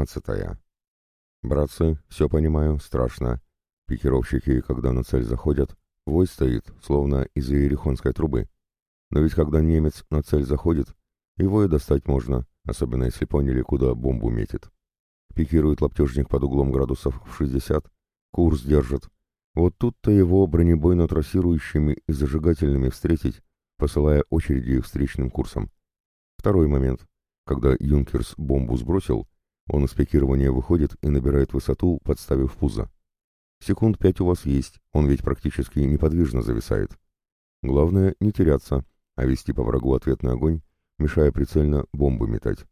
12. Братцы, все понимаю, страшно. Пикировщики, когда на цель заходят, вой стоит, словно из иерихонской трубы. Но ведь когда немец на цель заходит, его и достать можно, особенно если поняли, куда бомбу метит. Пикирует лаптежник под углом градусов в 60, курс держит. Вот тут-то его бронебойно-трассирующими и зажигательными встретить, посылая очереди встречным курсом. Второй момент. Когда «Юнкерс» бомбу сбросил, он из пикирования выходит и набирает высоту, подставив пузо. Секунд 5 у вас есть, он ведь практически неподвижно зависает. Главное не теряться, а вести по врагу ответный огонь, мешая прицельно бомбы метать.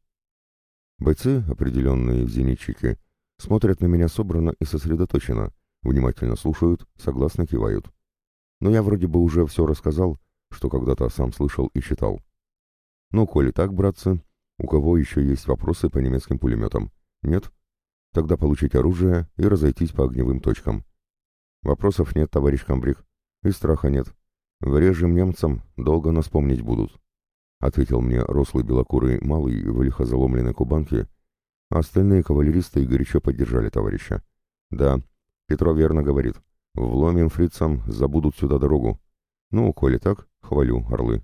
Бойцы, определенные зенитчики, смотрят на меня собранно и сосредоточенно, внимательно слушают, согласно кивают. Но я вроде бы уже все рассказал, что когда-то сам слышал и читал. Ну, коли так, братцы, у кого еще есть вопросы по немецким пулеметам? Нет? Тогда получить оружие и разойтись по огневым точкам. Вопросов нет, товарищ комбриг, и страха нет. Врежем немцам, долго нас помнить будут. Ответил мне рослый белокурый малый в лихо заломленной кубанке, а остальные кавалеристы горячо поддержали товарища. Да, Петро верно говорит. Вломим фрицам, забудут сюда дорогу. Ну, коли так, хвалю, орлы.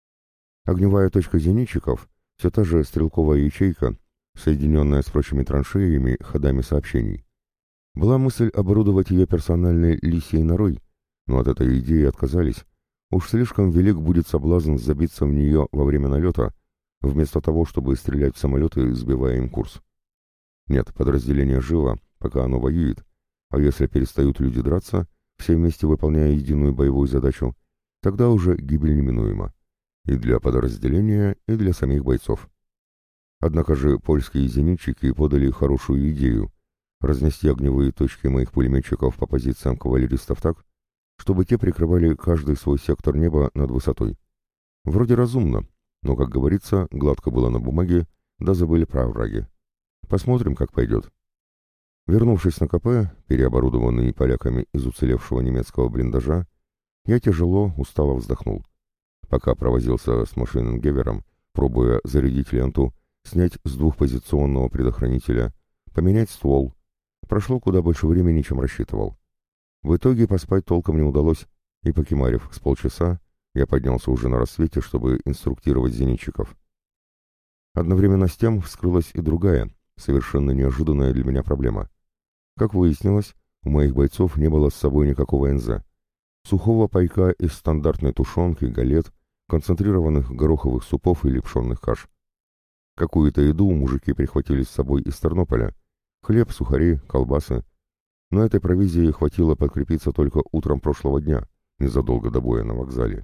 Огневая точка зенитчиков — все та же стрелковая ячейка, соединенная с прочими траншеями ходами сообщений. Была мысль оборудовать ее персональной лисьей норой, но от этой идеи отказались. Уж слишком велик будет соблазн забиться в нее во время налета, вместо того, чтобы стрелять в самолеты, сбивая им курс. Нет, подразделение живо, пока оно воюет, а если перестают люди драться, все вместе выполняя единую боевую задачу, тогда уже гибель неминуема. И для подразделения, и для самих бойцов. Однако же польские зенитчики подали хорошую идею — разнести огневые точки моих пулеметчиков по позициям кавалеристов так, чтобы те прикрывали каждый свой сектор неба над высотой. Вроде разумно, но, как говорится, гладко было на бумаге, да забыли про овраги. Посмотрим, как пойдет. Вернувшись на КП, переоборудованный поляками из уцелевшего немецкого блиндажа, я тяжело, устало вздохнул. Пока провозился с машиненгевером, пробуя зарядить ленту, снять с двухпозиционного предохранителя, поменять ствол, прошло куда больше времени, чем рассчитывал. В итоге поспать толком не удалось, и, покемарив с полчаса, я поднялся уже на рассвете, чтобы инструктировать зенитчиков. Одновременно с тем вскрылась и другая, совершенно неожиданная для меня проблема. Как выяснилось, у моих бойцов не было с собой никакого НЗ. Сухого пайка из стандартной тушенки, галет, концентрированных гороховых супов и лепшенных каш. Какую-то еду мужики прихватили с собой из Тернополя. Хлеб, сухари, колбасы. Но этой провизии хватило подкрепиться только утром прошлого дня, незадолго до боя на вокзале.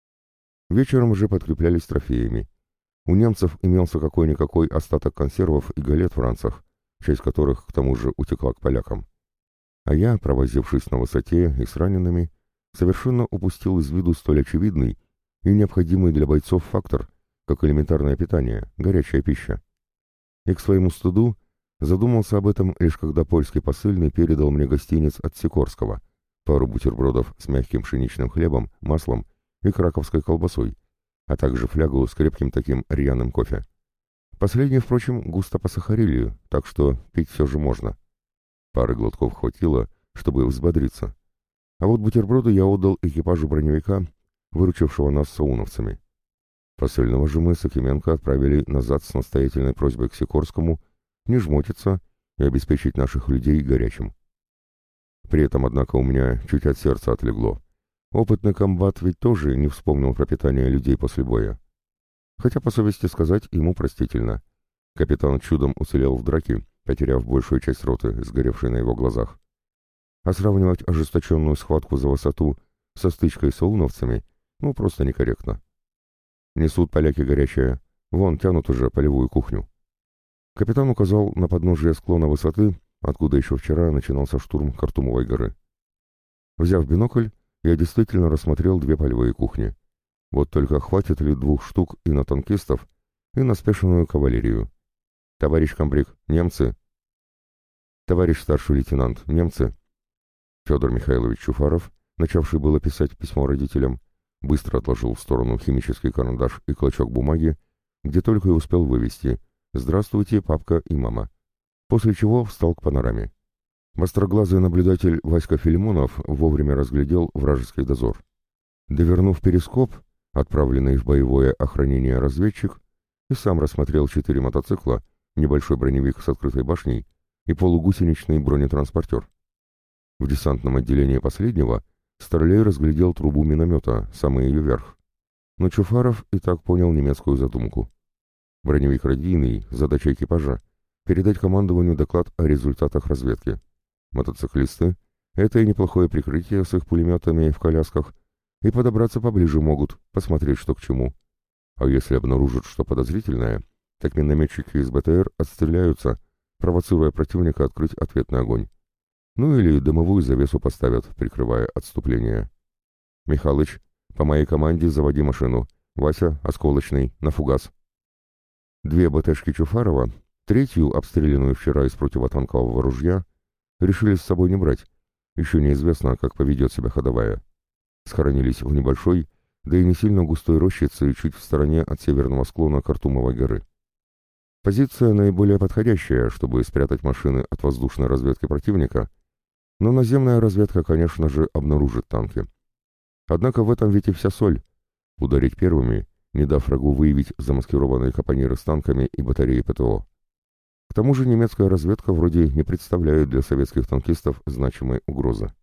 Вечером же подкреплялись трофеями. У немцев имелся какой-никакой остаток консервов и галет в ранцах, часть которых, к тому же, утекла к полякам. А я, провозившись на высоте и с ранеными, совершенно упустил из виду столь очевидный и необходимый для бойцов фактор, как элементарное питание, горячая пища. И к своему стыду задумался об этом лишь когда польский посыльный передал мне гостинец от Сикорского, пару бутербродов с мягким пшеничным хлебом, маслом и краковской колбасой, а также флягу с крепким таким рьяным кофе. Последнее, впрочем, густо посахарили, так что пить все же можно. Пары глотков хватило, чтобы взбодриться. А вот бутерброды я отдал экипажу броневика, выручившего нас с ауновцами. Посыльного же мы с Акименко отправили назад с настоятельной просьбой к Сикорскому не жмотиться и обеспечить наших людей горячим. При этом, однако, у меня чуть от сердца отлегло. Опытный комбат ведь тоже не вспомнил про питание людей после боя. Хотя, по совести сказать, ему простительно. Капитан чудом уцелел в драке, потеряв большую часть роты, сгоревшей на его глазах. А сравнивать ожесточенную схватку за высоту со стычкой с ауновцами, ну, просто некорректно. Несут поляки горячее, вон тянут уже полевую кухню. Капитан указал на подножие склона высоты, откуда еще вчера начинался штурм Картумовой горы. Взяв бинокль, я действительно рассмотрел две полевые кухни. Вот только хватит ли 2 штук и на танкистов, и на спешенную кавалерию. Товарищ комбриг, немцы. Товарищ старший лейтенант, немцы. Федор Михайлович Чуфаров, начавший было писать письмо родителям, быстро отложил в сторону химический карандаш и клочок бумаги, где только и успел вывести: «Здравствуйте, папка и мама». после чего встал к панораме. Востроглазый наблюдатель Васька Филимонов вовремя разглядел вражеский дозор. Довернув перископ, отправленный в боевое охранение разведчик, и сам рассмотрел 4 мотоцикла, небольшой броневик с открытой башней и полугусеничный бронетранспортер. В десантном отделении последнего Старлей разглядел трубу миномета, самый ее верх. Но Чуфаров и так понял немецкую задумку. Броневик радийный, задача экипажа — передать командованию доклад о результатах разведки. Мотоциклисты — это и неплохое прикрытие с их пулеметами в колясках, и подобраться поближе могут, посмотреть, что к чему. А если обнаружат что подозрительное, так минометчики из БТР отстреляются, провоцируя противника открыть ответный огонь. Ну или дымовую завесу поставят, прикрывая отступление. «Михалыч, по моей команде заводи машину. Вася, осколочный, на фугас». 2 БТшки Чуфарова, 3-ю, обстрелянную вчера из противотанкового ружья, решили с собой не брать. Еще неизвестно, как поведет себя ходовая. Схоронились в небольшой, да и не сильно густой рощице чуть в стороне от северного склона Картумовой горы. Позиция наиболее подходящая, чтобы спрятать машины от воздушной разведки противника, но наземная разведка, конечно же, обнаружит танки. Однако в этом ведь и вся соль. Ударить первыми, не дав врагу выявить замаскированные капониры с танками и батареи ПТО. К тому же немецкая разведка вроде не представляет для советских танкистов значимой угрозы.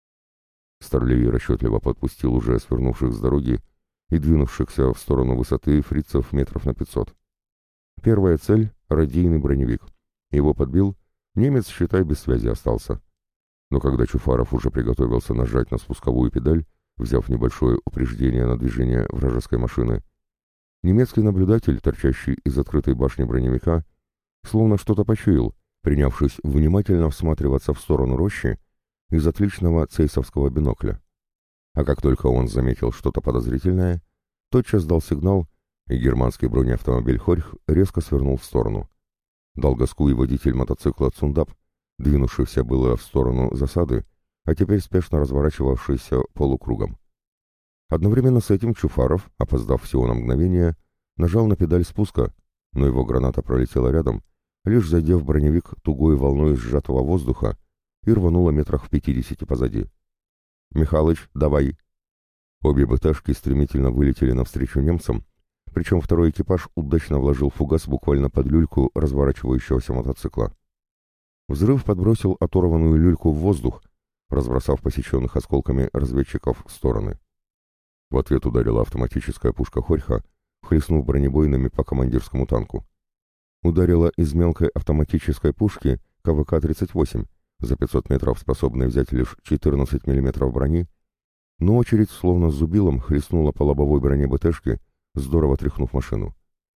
Старлей расчетливо подпустил уже свернувших с дороги и двинувшихся в сторону высоты фрицев метров на 500. Первая цель — радийный броневик. Его подбил, немец, считай, без связи остался. Но когда Чуфаров уже приготовился нажать на спусковую педаль, взяв небольшое упреждение на движение вражеской машины, немецкий наблюдатель, торчащий из открытой башни броневика, словно что-то почуял, принявшись внимательно всматриваться в сторону рощи из отличного цейсовского бинокля. А как только он заметил что-то подозрительное, тотчас дал сигнал, и германский бронеавтомобиль «Хорьх» резко свернул в сторону. Дал газку и водитель мотоцикла «Цундап», двинувшийся было в сторону засады, а теперь спешно разворачивавшийся полукругом. Одновременно с этим Чуфаров, опоздав всего на мгновение, нажал на педаль спуска, но его граната пролетела рядом, лишь задев броневик тугой волной сжатого воздуха и рванула метрах в 50 позади. «Михалыч, давай!» Обе БТшки стремительно вылетели навстречу немцам, причем второй экипаж удачно вложил фугас буквально под люльку разворачивающегося мотоцикла. Взрыв подбросил оторванную люльку в воздух, разбросав посеченных осколками разведчиков в стороны. В ответ ударила автоматическая пушка «Хорьха», хлестнув бронебойными по командирскому танку. Ударила из мелкой автоматической пушки КВК-38, за 500 метров способной взять лишь 14 мм брони, но очередь словно зубилом хлестнула по лобовой броне БТшки, здорово тряхнув машину.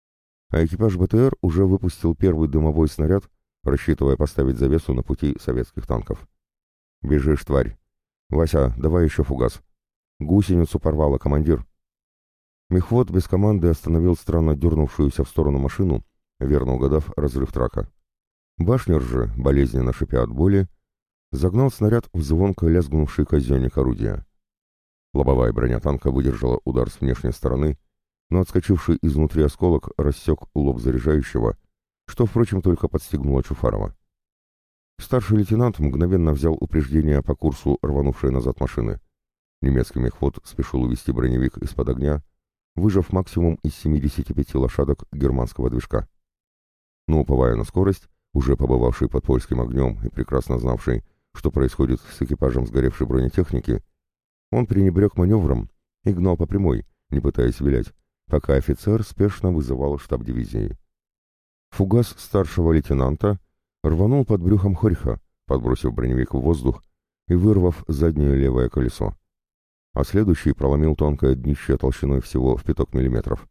А экипаж БТР уже выпустил первый дымовой снаряд, рассчитывая поставить завесу на пути советских танков. «Бежишь, тварь! Вася, давай еще фугас! Гусеницу порвало, командир!» Мехвод без команды остановил странно дернувшуюся в сторону машину, верно угадав разрыв трака. Башнер же, болезненно шипя от боли, загнал снаряд в звонко лязгнувший казенник орудия. Лобовая броня танка выдержала удар с внешней стороны, но отскочивший изнутри осколок рассек лоб заряжающего, что, впрочем, только подстегнуло Чуфарова. Старший лейтенант мгновенно взял упреждение по курсу рванувшей назад машины. Немецкий мехвод спешил увести броневик из-под огня, выжав максимум из 75 лошадок германского движка. Но, уповая на скорость, уже побывавший под польским огнем и прекрасно знавший, что происходит с экипажем сгоревшей бронетехники, он пренебрег маневром и гнал по прямой, не пытаясь вилять, пока офицер спешно вызывал штаб дивизии. Фугас старшего лейтенанта рванул под брюхом Хорьха, подбросив броневик в воздух и вырвав заднее левое колесо, а следующий проломил тонкое днище толщиной всего в 5 миллиметров.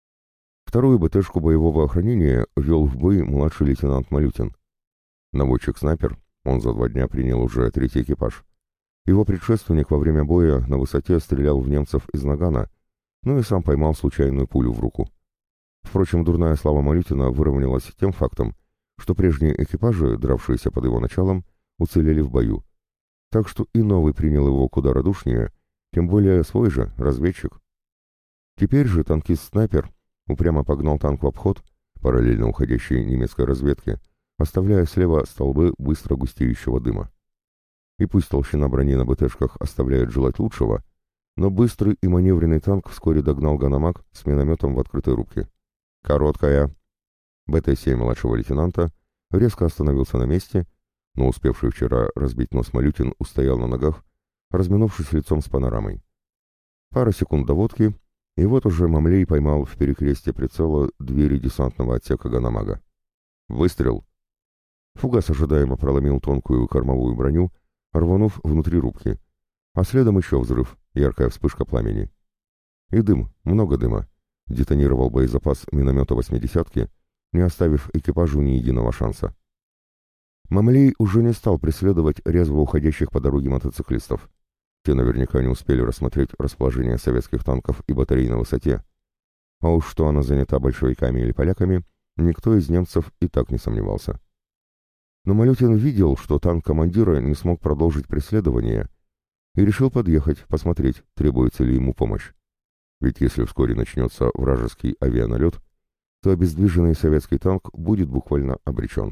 Вторую БТшку боевого охранения вел в бой младший лейтенант Малютин. Наводчик-снайпер, он за 2 дня принял уже 3-й экипаж. Его предшественник во время боя на высоте стрелял в немцев из нагана, но и сам поймал случайную пулю в руку. Впрочем, дурная слава Малютина выровнялась тем фактом, что прежние экипажи, дравшиеся под его началом, уцелели в бою. Так что и новый принял его куда радушнее, тем более свой же, разведчик. Теперь же танкист-снайпер упрямо погнал танк в обход, параллельно уходящей немецкой разведке, оставляя слева столбы быстро густеющего дыма. И пусть толщина брони на БТшках оставляет желать лучшего, но быстрый и маневренный танк вскоре догнал Ганамак с минометом в открытой рубке. «Короткая!» БТ-7 младшего лейтенанта резко остановился на месте, но успевший вчера разбить нос Малютин устоял на ногах, разминувшись лицом с панорамой. Пара секунд доводки, и вот уже Мамлей поймал в перекрестье прицела двери десантного отсека Ганамага. Выстрел! Фугас ожидаемо проломил тонкую кормовую броню, рванув внутри рубки, а следом еще взрыв, яркая вспышка пламени. И дым, много дыма. Детонировал боезапас миномета 80-ки, не оставив экипажу ни единого шанса. Мамлей уже не стал преследовать резво уходящих по дороге мотоциклистов. Те наверняка не успели рассмотреть расположение советских танков и батарей на высоте. А уж что она занята большевиками или поляками, никто из немцев и так не сомневался. Но Малютин видел, что танк командира не смог продолжить преследование, и решил подъехать, посмотреть, требуется ли ему помощь. Ведь если вскоре начнется вражеский авианалет, то обездвиженный советский танк будет буквально обречен.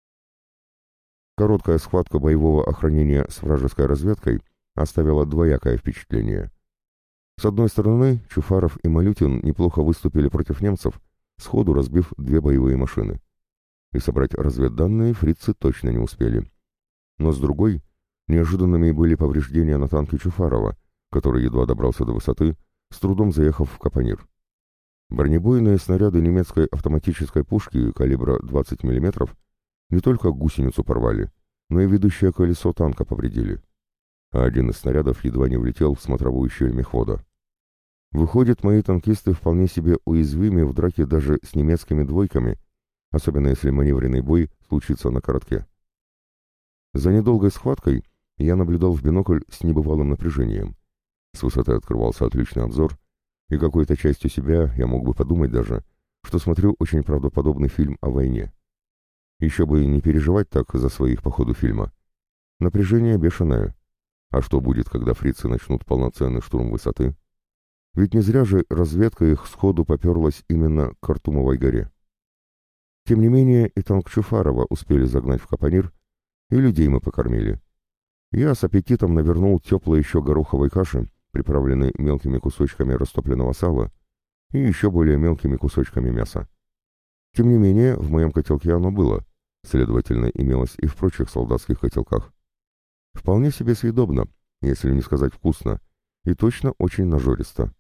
Короткая схватка боевого охранения с вражеской разведкой оставила двоякое впечатление. С одной стороны, Чуфаров и Малютин неплохо выступили против немцев, сходу разбив две боевые машины. И собрать разведданные фрицы точно не успели. Но с другой, неожиданными были повреждения на танке Чуфарова, который едва добрался до высоты, с трудом заехав в капонир. Бронебойные снаряды немецкой автоматической пушки калибра 20 мм не только гусеницу порвали, но и ведущее колесо танка повредили. А один из снарядов едва не влетел в смотровую щель мехвода. Выходит, мои танкисты вполне себе уязвимы в драке даже с немецкими двойками, особенно если маневренный бой случится на коротке. За недолгой схваткой я наблюдал в бинокль с небывалым напряжением. С высоты открывался отличный обзор, и какой-то частью себя я мог бы подумать даже, что смотрю очень правдоподобный фильм о войне. Еще бы не переживать так за своих по ходу фильма. Напряжение бешеное. А что будет, когда фрицы начнут полноценный штурм высоты? Ведь не зря же разведка их сходу поперлась именно к Картумовой горе. Тем не менее, и танк Чуфарова успели загнать в капонир, и людей мы покормили. Я с аппетитом навернул теплой еще гороховой каши, приправленной мелкими кусочками растопленного сала и еще более мелкими кусочками мяса. Тем не менее, в моем котелке оно было, следовательно, имелось и в прочих солдатских котелках. Вполне себе съедобно, если не сказать вкусно, и точно очень нажористо.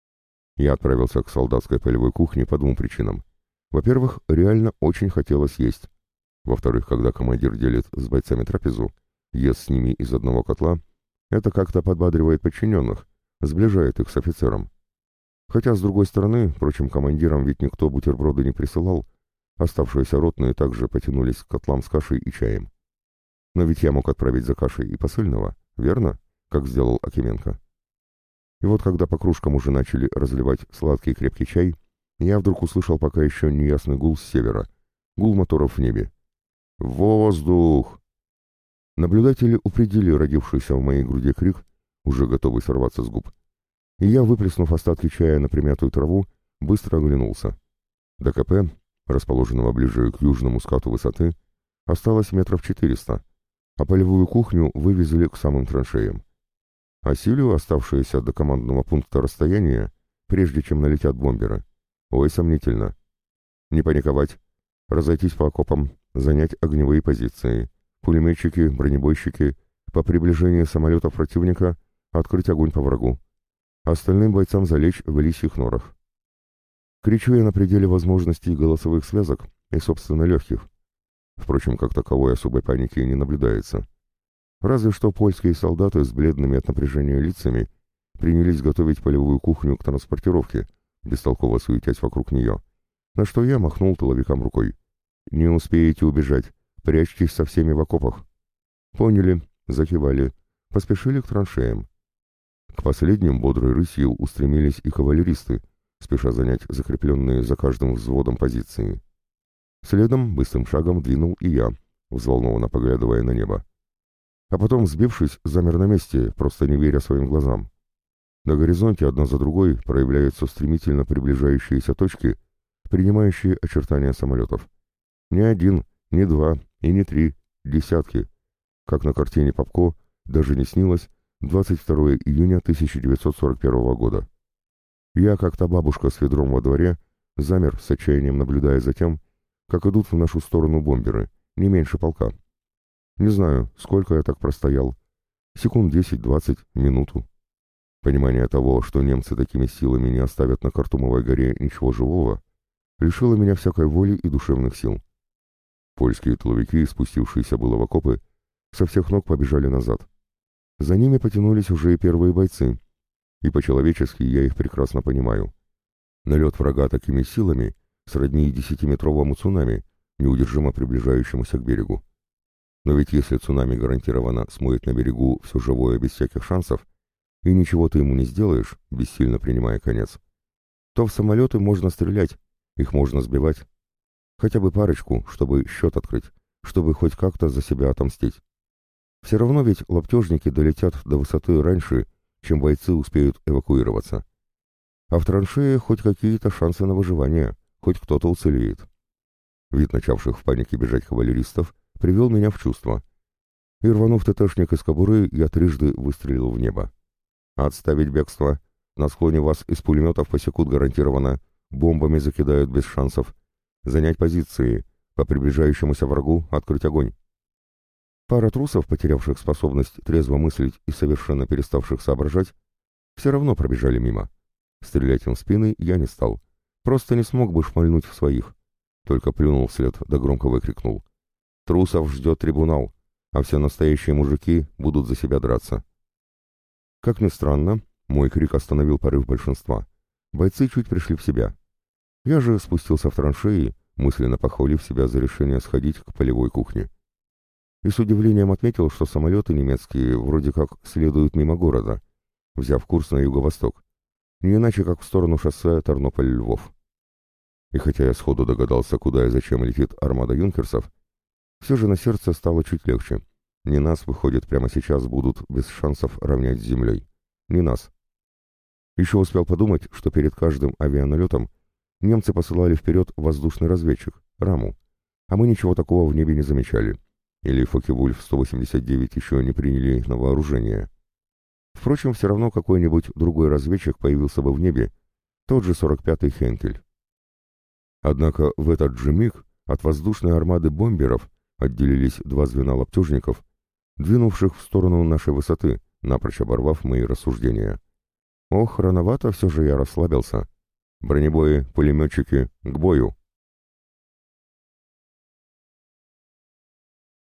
Я отправился к солдатской полевой кухне по двум причинам. Во-первых, реально очень хотелось есть. Во-вторых, когда командир делит с бойцами трапезу, ест с ними из одного котла, это как-то подбадривает подчиненных, сближает их с офицером. Хотя, с другой стороны, прочим командирам ведь никто бутерброды не присылал, оставшиеся ротные также потянулись к котлам с кашей и чаем. Но ведь я мог отправить за кашей и посыльного, верно? Как сделал Акименко. И вот когда по кружкам уже начали разливать сладкий крепкий чай, я вдруг услышал пока еще неясный гул с севера, гул моторов в небе. «Воздух!» Наблюдатели упредили родившийся в моей груди крик, уже готовый сорваться с губ. И я, выплеснув остатки чая на примятую траву, быстро оглянулся. До КП, расположенного ближе к южному скату высоты, осталось метров 400, а полевую кухню вывезли к самым траншеям. Осилю оставшееся до командного пункта расстояние, прежде чем налетят бомберы. Ой, сомнительно. Не паниковать. Разойтись по окопам, занять огневые позиции. Пулеметчики, бронебойщики, по приближении самолетов противника открыть огонь по врагу. Остальным бойцам залечь в лисьих норах. Кричу я на пределе возможностей голосовых связок и, собственно, легких. Впрочем, как таковой особой паники не наблюдается. Разве что польские солдаты с бледными от напряжения лицами принялись готовить полевую кухню к транспортировке, бестолково суетясь вокруг нее, на что я махнул тыловикам рукой. «Не успеете убежать, прячьтесь со всеми в окопах». Поняли, закивали, поспешили к траншеям. К последним бодрой рысью устремились и кавалеристы, спеша занять закрепленные за каждым взводом позиции. Следом быстрым шагом двинул и я, взволнованно поглядывая на небо. А потом, сбившись, замер на месте, просто не веря своим глазам. На горизонте одна за другой проявляются стремительно приближающиеся точки, принимающие очертания самолетов. Не один Не два и не три, десятки. Как на картине Попко даже не снилось 22 июня 1941 года. Я, как та бабушка с ведром во дворе, замер с отчаянием, наблюдая за тем, как идут в нашу сторону бомберы, не меньше полка. Не знаю, сколько я так простоял. Секунд 10-20, минуту. Понимание того, что немцы такими силами не оставят на Картумовой горе ничего живого, лишило меня всякой воли и душевных сил. Польские тыловики, спустившиеся было в окопы, со всех ног побежали назад. За ними потянулись уже и первые бойцы, и по-человечески я их прекрасно понимаю. Налет врага такими силами сродни 10-метровому цунами, неудержимо приближающемуся к берегу. Но ведь если цунами гарантированно смоет на берегу все живое без всяких шансов, и ничего ты ему не сделаешь, бессильно принимая конец, то в самолеты можно стрелять, их можно сбивать. Хотя бы парочку, чтобы счет открыть, чтобы хоть как-то за себя отомстить. Все равно ведь лаптежники долетят до высоты раньше, чем бойцы успеют эвакуироваться. А в траншее хоть какие-то шансы на выживание, хоть кто-то уцелеет. Вид начавших в панике бежать кавалеристов привел меня в чувство. И рванув ТТшник из кобуры, я трижды выстрелил в небо. «Отставить бегство! На склоне вас из пулеметов посекут гарантированно, бомбами закидают без шансов. Занять позиции, по приближающемуся врагу открыть огонь». Пара трусов, потерявших способность трезво мыслить и совершенно переставших соображать, все равно пробежали мимо. Стрелять им в спины я не стал. Просто не смог бы шмальнуть в своих. Только плюнул вслед, да громко выкрикнул: «Трусов ждет трибунал, а все настоящие мужики будут за себя драться». Как ни странно, мой крик остановил порыв большинства. Бойцы чуть пришли в себя. Я же спустился в траншеи, мысленно похвалив себя за решение сходить к полевой кухне. И с удивлением отметил, что самолеты немецкие вроде как следуют мимо города, взяв курс на юго-восток, не иначе как в сторону шоссе Тарнополь-Львов. И хотя я сходу догадался, куда и зачем летит армада юнкерсов, все же на сердце стало чуть легче. Не нас, выходит, прямо сейчас будут без шансов равнять с землей. Не нас. Еще успел подумать, что перед каждым авианалетом немцы посылали вперед воздушный разведчик, Раму, а мы ничего такого в небе не замечали. Или Фокке-Вульф-189 еще не приняли на вооружение. Впрочем, все равно какой-нибудь другой разведчик появился бы в небе, тот же 45-й Хенкель. Однако в этот же миг от воздушной армады бомберов отделились два звена лаптежников, двинувших в сторону нашей высоты, напрочь оборвав мои рассуждения. Ох, рановато все же я расслабился. Бронебои, пулеметчики, к бою!